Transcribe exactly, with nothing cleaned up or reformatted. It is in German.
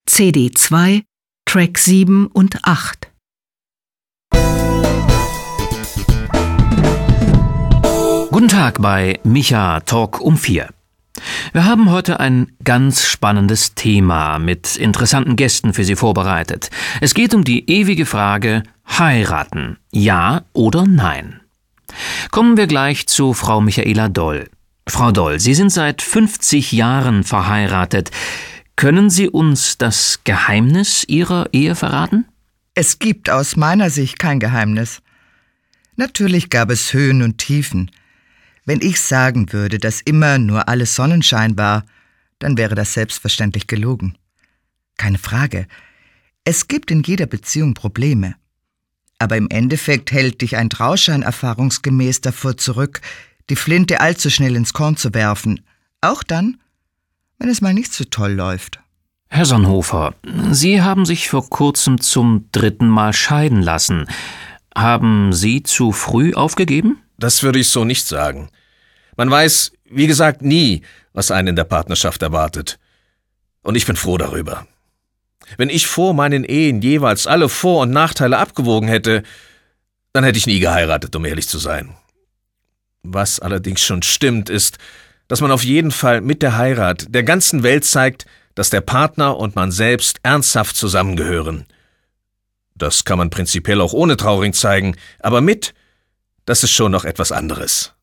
C D zwei, Track sieben und acht. Guten Tag bei Micha Talk um vier. Wir haben heute ein ganz spannendes Thema mit interessanten Gästen für Sie vorbereitet. Es geht um die ewige Frage: Heiraten, ja oder nein? Kommen wir gleich zu Frau Michaela Doll. Frau Doll, Sie sind seit fünfzig Jahren verheiratet. Können Sie uns das Geheimnis Ihrer Ehe verraten? Es gibt aus meiner Sicht kein Geheimnis. Natürlich gab es Höhen und Tiefen. Wenn ich sagen würde, dass immer nur alles Sonnenschein war, dann wäre das selbstverständlich gelogen. Keine Frage. Es gibt in jeder Beziehung Probleme. Aber im Endeffekt hält dich ein Trauschein erfahrungsgemäß davor zurück, die Flinte allzu schnell ins Korn zu werfen. Auch dann, wenn es mal nicht so toll läuft. Herr Sonnhofer, Sie haben sich vor kurzem zum dritten Mal scheiden lassen. Haben Sie zu früh aufgegeben? Das würde ich so nicht sagen. Man weiß, wie gesagt, nie, was einen in der Partnerschaft erwartet. Und ich bin froh darüber. Wenn ich vor meinen Ehen jeweils alle Vor- und Nachteile abgewogen hätte, dann hätte ich nie geheiratet, um ehrlich zu sein. Was allerdings schon stimmt, ist, dass man auf jeden Fall mit der Heirat der ganzen Welt zeigt, dass der Partner und man selbst ernsthaft zusammengehören. Das kann man prinzipiell auch ohne Trauring zeigen, aber mit, das ist schon noch etwas anderes.